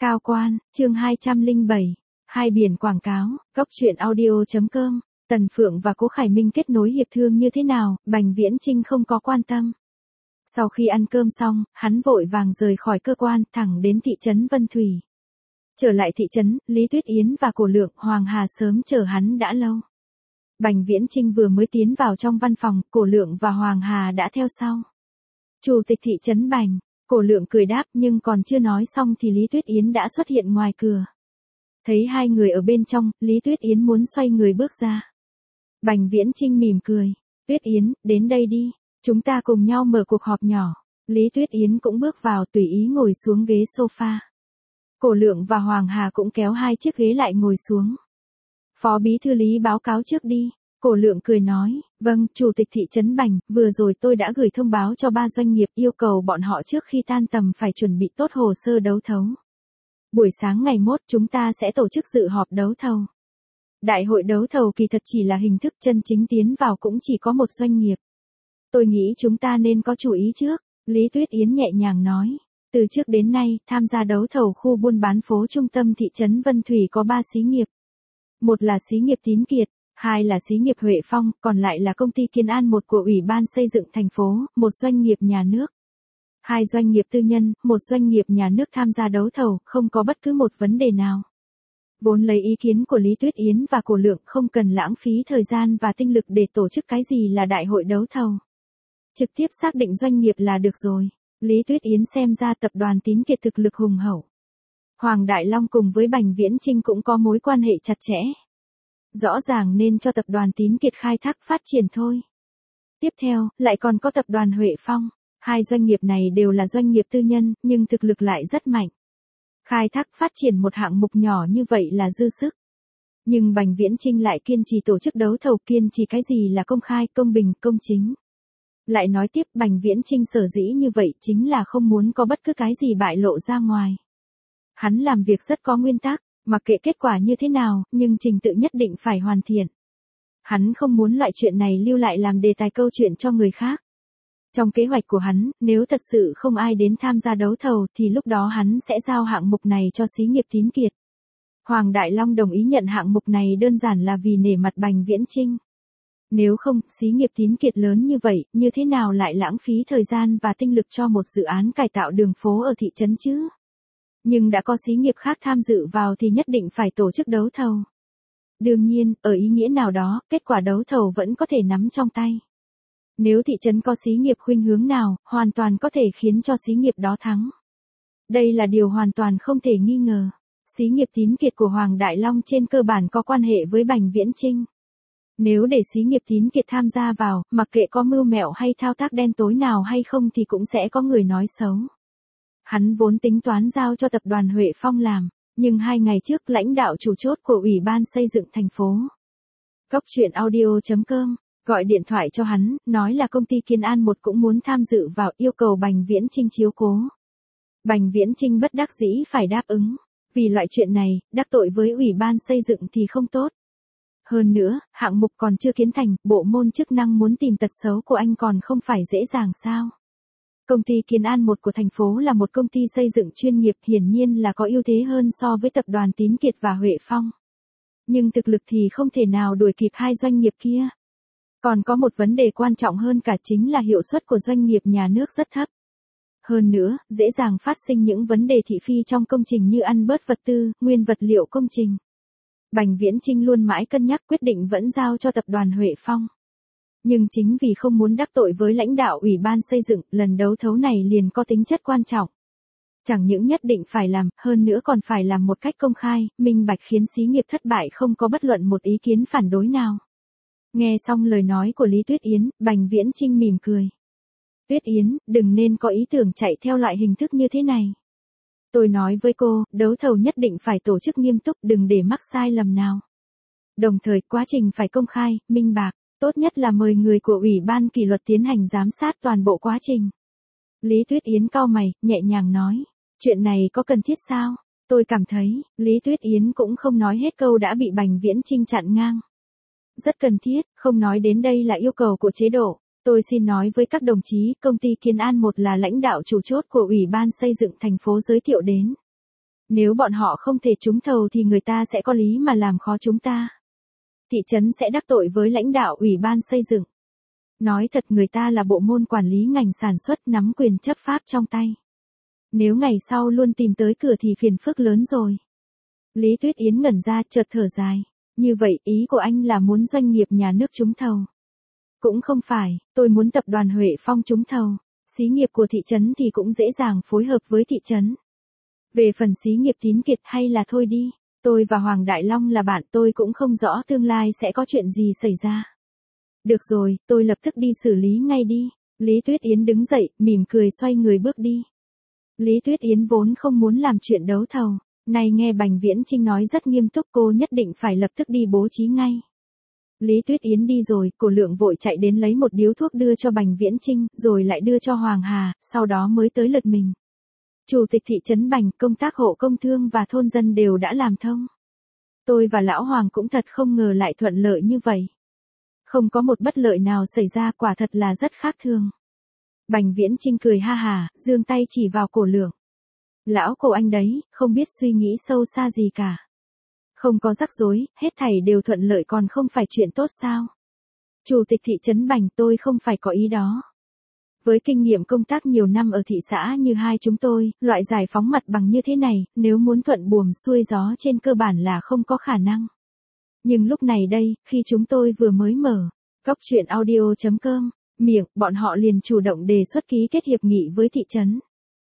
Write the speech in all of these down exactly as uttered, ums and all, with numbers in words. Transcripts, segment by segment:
Cao quan, chương hai trăm lẻ bảy, hai biển quảng cáo, góc truyện audio chấm com, Tần Phượng và Cố Khải Minh kết nối hiệp thương như thế nào, Bành Viễn Chinh không có quan tâm. Sau khi ăn cơm xong, hắn vội vàng rời khỏi cơ quan, thẳng đến thị trấn Vân Thủy. Trở lại thị trấn, Lý Tuyết Yến và Cổ Lượng, Hoàng Hà sớm chờ hắn đã lâu. Bành Viễn Chinh vừa mới tiến vào trong văn phòng, Cổ Lượng và Hoàng Hà đã theo sau. Chủ tịch thị trấn Bành, Cổ Lượng cười đáp, nhưng còn chưa nói xong thì Lý Tuyết Yến đã xuất hiện ngoài cửa. Thấy hai người ở bên trong, Lý Tuyết Yến muốn xoay người bước ra. Bành Viễn Chinh mỉm cười, Tuyết Yến, đến đây đi, chúng ta cùng nhau mở cuộc họp nhỏ. Lý Tuyết Yến cũng bước vào, tùy ý ngồi xuống ghế sofa. Cổ Lượng và Hoàng Hà cũng kéo hai chiếc ghế lại ngồi xuống. Phó bí thư Lý báo cáo trước đi. Cổ Lượng cười nói, vâng, chủ tịch thị trấn Bành, vừa rồi tôi đã gửi thông báo cho ba doanh nghiệp, yêu cầu bọn họ trước khi tan tầm phải chuẩn bị tốt hồ sơ đấu thầu. Buổi sáng ngày mốt chúng ta sẽ tổ chức dự họp đấu thầu. Đại hội đấu thầu kỳ thật chỉ là hình thức, chân chính tiến vào cũng chỉ có một doanh nghiệp. Tôi nghĩ chúng ta nên có chủ ý trước, Lý Tuyết Yến nhẹ nhàng nói. Từ trước đến nay, tham gia đấu thầu khu buôn bán phố trung tâm thị trấn Vân Thủy có ba xí nghiệp. Một là xí nghiệp Tín Kiệt, hai là xí nghiệp Huệ Phong, còn lại là công ty Kiến An một của Ủy ban xây dựng thành phố, một doanh nghiệp nhà nước. Hai doanh nghiệp tư nhân, một doanh nghiệp nhà nước tham gia đấu thầu, không có bất cứ một vấn đề nào. Vốn lấy ý kiến của Lý Tuyết Yến và Cổ Lượng, không cần lãng phí thời gian và tinh lực để tổ chức cái gì là đại hội đấu thầu. Trực tiếp xác định doanh nghiệp là được rồi. Lý Tuyết Yến xem ra tập đoàn Tín Kiệt thực lực hùng hậu. Hoàng Đại Long cùng với Bành Viễn Chinh cũng có mối quan hệ chặt chẽ. Rõ ràng nên cho tập đoàn Tín Kiệt khai thác phát triển thôi. Tiếp theo, lại còn có tập đoàn Huệ Phong. Hai doanh nghiệp này đều là doanh nghiệp tư nhân, nhưng thực lực lại rất mạnh. Khai thác phát triển một hạng mục nhỏ như vậy là dư sức. Nhưng Bành Viễn Chinh lại kiên trì tổ chức đấu thầu, kiên trì cái gì là công khai, công bình, công chính. Lại nói tiếp, Bành Viễn Chinh sở dĩ như vậy chính là không muốn có bất cứ cái gì bại lộ ra ngoài. Hắn làm việc rất có nguyên tắc, mặc kệ kết quả như thế nào, nhưng trình tự nhất định phải hoàn thiện. Hắn không muốn loại chuyện này lưu lại làm đề tài câu chuyện cho người khác. Trong kế hoạch của hắn, nếu thật sự không ai đến tham gia đấu thầu thì lúc đó hắn sẽ giao hạng mục này cho xí nghiệp Tín Kiệt. Hoàng Đại Long đồng ý nhận hạng mục này đơn giản là vì nể mặt Bành Viễn Chinh. Nếu không, xí nghiệp Tín Kiệt lớn như vậy, như thế nào lại lãng phí thời gian và tinh lực cho một dự án cải tạo đường phố ở thị trấn chứ? Nhưng đã có xí nghiệp khác tham dự vào thì nhất định phải tổ chức đấu thầu. Đương nhiên, ở ý nghĩa nào đó, kết quả đấu thầu vẫn có thể nắm trong tay. Nếu thị trấn có xí nghiệp khuynh hướng nào, hoàn toàn có thể khiến cho xí nghiệp đó thắng. Đây là điều hoàn toàn không thể nghi ngờ. Xí nghiệp Tín Kiệt của Hoàng Đại Long trên cơ bản có quan hệ với Bành Viễn Chinh. Nếu để xí nghiệp Tín Kiệt tham gia vào, mặc kệ có mưu mẹo hay thao tác đen tối nào hay không thì cũng sẽ có người nói xấu. Hắn vốn tính toán giao cho tập đoàn Huệ Phong làm, nhưng hai ngày trước lãnh đạo chủ chốt của Ủy ban xây dựng thành phố. Góc truyện audio chấm com, gọi điện thoại cho hắn, nói là công ty Kiến An một cũng muốn tham dự vào, yêu cầu Bành Viễn Chinh chiếu cố. Bành Viễn Chinh bất đắc dĩ phải đáp ứng, vì loại chuyện này, đắc tội với Ủy ban xây dựng thì không tốt. Hơn nữa, hạng mục còn chưa kiến thành, bộ môn chức năng muốn tìm tật xấu của anh còn không phải dễ dàng sao. Công ty Kiến An một của thành phố là một công ty xây dựng chuyên nghiệp, hiển nhiên là có ưu thế hơn so với tập đoàn Tín Kiệt và Huệ Phong. Nhưng thực lực thì không thể nào đuổi kịp hai doanh nghiệp kia. Còn có một vấn đề quan trọng hơn cả chính là hiệu suất của doanh nghiệp nhà nước rất thấp. Hơn nữa, dễ dàng phát sinh những vấn đề thị phi trong công trình như ăn bớt vật tư, nguyên vật liệu công trình. Bành Viễn Chinh luôn mãi cân nhắc, quyết định vẫn giao cho tập đoàn Huệ Phong. Nhưng chính vì không muốn đắc tội với lãnh đạo Ủy ban xây dựng, lần đấu thầu này liền có tính chất quan trọng. Chẳng những nhất định phải làm, hơn nữa còn phải làm một cách công khai, minh bạch, khiến xí nghiệp thất bại không có bất luận một ý kiến phản đối nào. Nghe xong lời nói của Lý Tuyết Yến, Bành Viễn Chinh mỉm cười. Tuyết Yến, đừng nên có ý tưởng chạy theo loại hình thức như thế này. Tôi nói với cô, đấu thầu nhất định phải tổ chức nghiêm túc, đừng để mắc sai lầm nào. Đồng thời, quá trình phải công khai, minh bạch, tốt nhất là mời người của Ủy ban kỷ luật tiến hành giám sát toàn bộ quá trình. Lý Tuyết Yến cau mày, nhẹ nhàng nói, chuyện này có cần thiết sao? Tôi cảm thấy, Lý Tuyết Yến cũng không nói hết câu đã bị Bành Viễn Chinh chặn ngang. Rất cần thiết, không nói đến đây là yêu cầu của chế độ. Tôi xin nói với các đồng chí, công ty Kiến An một là lãnh đạo chủ chốt của Ủy ban xây dựng thành phố giới thiệu đến. Nếu bọn họ không thể trúng thầu thì người ta sẽ có lý mà làm khó chúng ta. Thị trấn sẽ đắc tội với lãnh đạo ủy ban xây dựng. Nói thật người ta là bộ môn quản lý ngành sản xuất nắm quyền chấp pháp trong tay. Nếu ngày sau luôn tìm tới cửa thì phiền phức lớn rồi. Lý Tuyết Yến ngẩn ra chợt thở dài. Như vậy ý của anh là muốn doanh nghiệp nhà nước trúng thầu. Cũng không phải, tôi muốn tập đoàn Huệ Phong trúng thầu. Xí nghiệp của thị trấn thì cũng dễ dàng phối hợp với thị trấn. Về phần xí nghiệp Tín Kiệt hay là thôi đi. Tôi và Hoàng Đại Long là bạn, tôi cũng không rõ tương lai sẽ có chuyện gì xảy ra. Được rồi, tôi lập tức đi xử lý ngay đi. Lý Tuyết Yến đứng dậy, mỉm cười xoay người bước đi. Lý Tuyết Yến vốn không muốn làm chuyện đấu thầu. Nay nghe Bành Viễn Chinh nói rất nghiêm túc, cô nhất định phải lập tức đi bố trí ngay. Lý Tuyết Yến đi rồi, Cổ Lượng vội chạy đến lấy một điếu thuốc đưa cho Bành Viễn Chinh, rồi lại đưa cho Hoàng Hà, sau đó mới tới lượt mình. Chủ tịch thị trấn Bành, công tác hộ công thương và thôn dân đều đã làm thông. Tôi và Lão Hoàng cũng thật không ngờ lại thuận lợi như vậy. Không có một bất lợi nào xảy ra, quả thật là rất khác thường. Bành Viễn Chinh cười ha hà, giương tay chỉ vào Cổ Lượng. Lão Cổ anh đấy, không biết suy nghĩ sâu xa gì cả. Không có rắc rối, hết thảy đều thuận lợi còn không phải chuyện tốt sao? Chủ tịch thị trấn Bành, tôi không phải có ý đó. Với kinh nghiệm công tác nhiều năm ở thị xã như hai chúng tôi, loại giải phóng mặt bằng như thế này, nếu muốn thuận buồm xuôi gió trên cơ bản là không có khả năng. Nhưng lúc này đây, khi chúng tôi vừa mới mở Cóc Truyện Audio chấm com, miệng, bọn họ liền chủ động đề xuất ký kết hiệp nghị với thị trấn.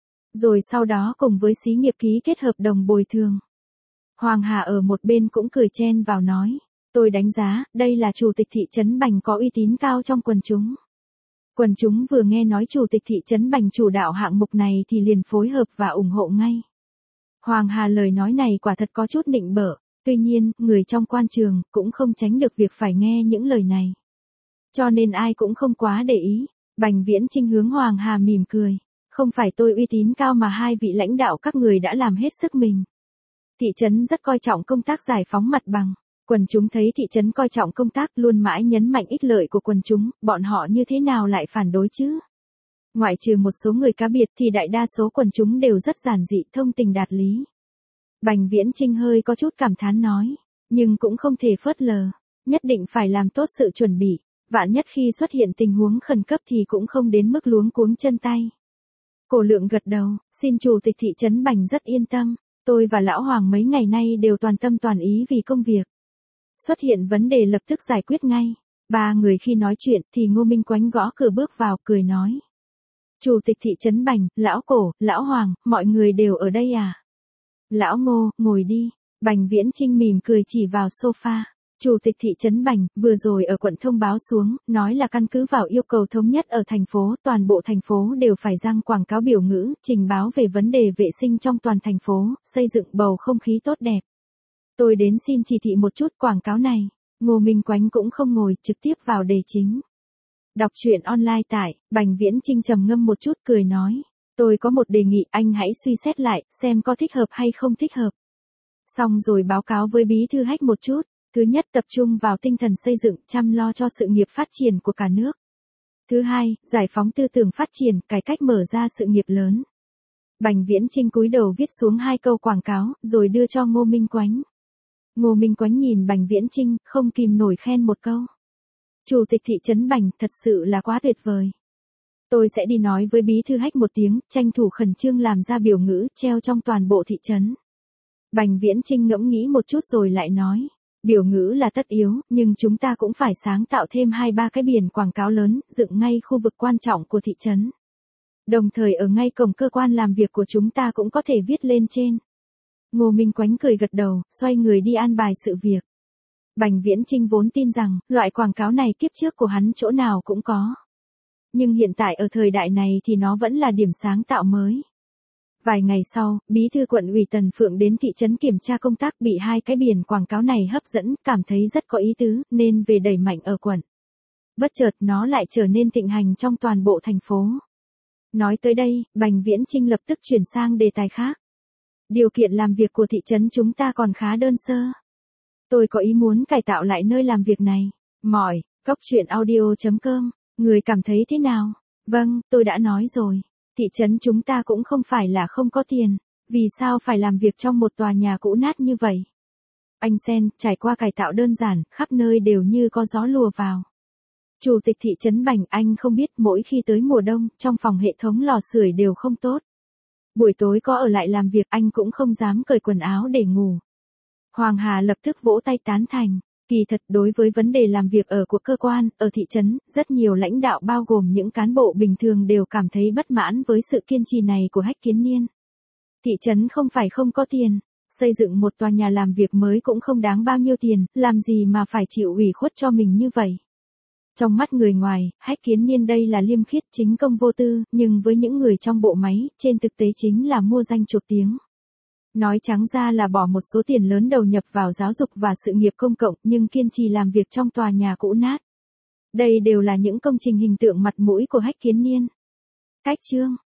Rồi sau đó cùng với xí nghiệp ký kết hợp đồng bồi thường. Hoàng Hà ở một bên cũng cười chen vào nói, tôi đánh giá, đây là chủ tịch thị trấn Bành có uy tín cao trong quần chúng. Quần chúng vừa nghe nói chủ tịch thị trấn Bành chủ đạo hạng mục này thì liền phối hợp và ủng hộ ngay. Hoàng Hà lời nói này quả thật có chút nịnh bợ, tuy nhiên, người trong quan trường cũng không tránh được việc phải nghe những lời này. Cho nên ai cũng không quá để ý. Bành Viễn Chinh hướng Hoàng Hà mỉm cười, không phải tôi uy tín cao mà hai vị lãnh đạo các người đã làm hết sức mình. Thị trấn rất coi trọng công tác giải phóng mặt bằng. Quần chúng thấy thị trấn coi trọng công tác luôn mãi nhấn mạnh ích lợi của quần chúng, bọn họ như thế nào lại phản đối chứ? Ngoại trừ một số người cá biệt thì đại đa số quần chúng đều rất giản dị, thông tình đạt lý. Bành Viễn Chinh hơi có chút cảm thán nói, nhưng cũng không thể phớt lờ, nhất định phải làm tốt sự chuẩn bị, vạn nhất khi xuất hiện tình huống khẩn cấp thì cũng không đến mức luống cuống chân tay. Cổ Lượng gật đầu, xin chủ tịch thị trấn Bành rất yên tâm, tôi và Lão Hoàng mấy ngày nay đều toàn tâm toàn ý vì công việc. Xuất hiện vấn đề lập tức giải quyết ngay. Ba người khi nói chuyện thì Ngô Minh Quánh gõ cửa bước vào cười nói. Chủ tịch thị trấn Bành, Lão Cổ, Lão Hoàng, mọi người đều ở đây à? Lão Ngô, ngồi đi. Bành Viễn Chinh mỉm cười chỉ vào sofa. Chủ tịch thị trấn Bành, vừa rồi ở quận thông báo xuống, nói là căn cứ vào yêu cầu thống nhất ở thành phố, toàn bộ thành phố đều phải răng quảng cáo biểu ngữ, trình báo về vấn đề vệ sinh trong toàn thành phố, xây dựng bầu không khí tốt đẹp. Tôi đến xin chỉ thị một chút quảng cáo này. Ngô Minh Quánh cũng không ngồi, trực tiếp vào đề chính. Đọc truyện online tại, Bành Viễn Chinh trầm ngâm một chút cười nói. Tôi có một đề nghị, anh hãy suy xét lại, xem có thích hợp hay không thích hợp. Xong rồi báo cáo với bí thư Hách một chút. Thứ nhất, tập trung vào tinh thần xây dựng, chăm lo cho sự nghiệp phát triển của cả nước. Thứ hai, giải phóng tư tưởng phát triển, cải cách mở ra sự nghiệp lớn. Bành Viễn Chinh cúi đầu viết xuống hai câu quảng cáo, rồi đưa cho Ngô Minh Quánh. Ngô Minh Quánh nhìn Bành Viễn Chinh, không kìm nổi khen một câu. Chủ tịch thị trấn Bành, thật sự là quá tuyệt vời. Tôi sẽ đi nói với bí thư Hách một tiếng, tranh thủ khẩn trương làm ra biểu ngữ, treo trong toàn bộ thị trấn. Bành Viễn Chinh ngẫm nghĩ một chút rồi lại nói. Biểu ngữ là tất yếu, nhưng chúng ta cũng phải sáng tạo thêm hai ba cái biển quảng cáo lớn, dựng ngay khu vực quan trọng của thị trấn. Đồng thời ở ngay cổng cơ quan làm việc của chúng ta cũng có thể viết lên trên. Ngô Minh Quánh cười gật đầu, xoay người đi an bài sự việc. Bành Viễn Chinh vốn tin rằng, loại quảng cáo này kiếp trước của hắn chỗ nào cũng có. Nhưng hiện tại ở thời đại này thì nó vẫn là điểm sáng tạo mới. Vài ngày sau, bí thư quận ủy Tần Phượng đến thị trấn kiểm tra công tác, bị hai cái biển quảng cáo này hấp dẫn, cảm thấy rất có ý tứ, nên về đẩy mạnh ở quận. Bất chợt nó lại trở nên thịnh hành trong toàn bộ thành phố. Nói tới đây, Bành Viễn Chinh lập tức chuyển sang đề tài khác. Điều kiện làm việc của thị trấn chúng ta còn khá đơn sơ. Tôi có ý muốn cải tạo lại nơi làm việc này. Mỏi, Cóc Truyện Audio chấm com, người cảm thấy thế nào? Vâng, tôi đã nói rồi. Thị trấn chúng ta cũng không phải là không có tiền. Vì sao phải làm việc trong một tòa nhà cũ nát như vậy? Anh Sen, trải qua cải tạo đơn giản, khắp nơi đều như có gió lùa vào. Chủ tịch thị trấn Bành, anh không biết mỗi khi tới mùa đông, trong phòng hệ thống lò sưởi đều không tốt. Buổi tối có ở lại làm việc anh cũng không dám cởi quần áo để ngủ. Hoàng Hà lập tức vỗ tay tán thành. Kỳ thật đối với vấn đề làm việc ở của cơ quan, ở thị trấn, rất nhiều lãnh đạo bao gồm những cán bộ bình thường đều cảm thấy bất mãn với sự kiên trì này của Hách Kiến Niên. Thị trấn không phải không có tiền, xây dựng một tòa nhà làm việc mới cũng không đáng bao nhiêu tiền, làm gì mà phải chịu ủy khuất cho mình như vậy. Trong mắt người ngoài, Hách Kiến Niên đây là liêm khiết chính công vô tư, nhưng với những người trong bộ máy, trên thực tế chính là mua danh chuộc tiếng. Nói trắng ra là bỏ một số tiền lớn đầu nhập vào giáo dục và sự nghiệp công cộng nhưng kiên trì làm việc trong tòa nhà cũ nát. Đây đều là những công trình hình tượng mặt mũi của Hách Kiến Niên. Cách chương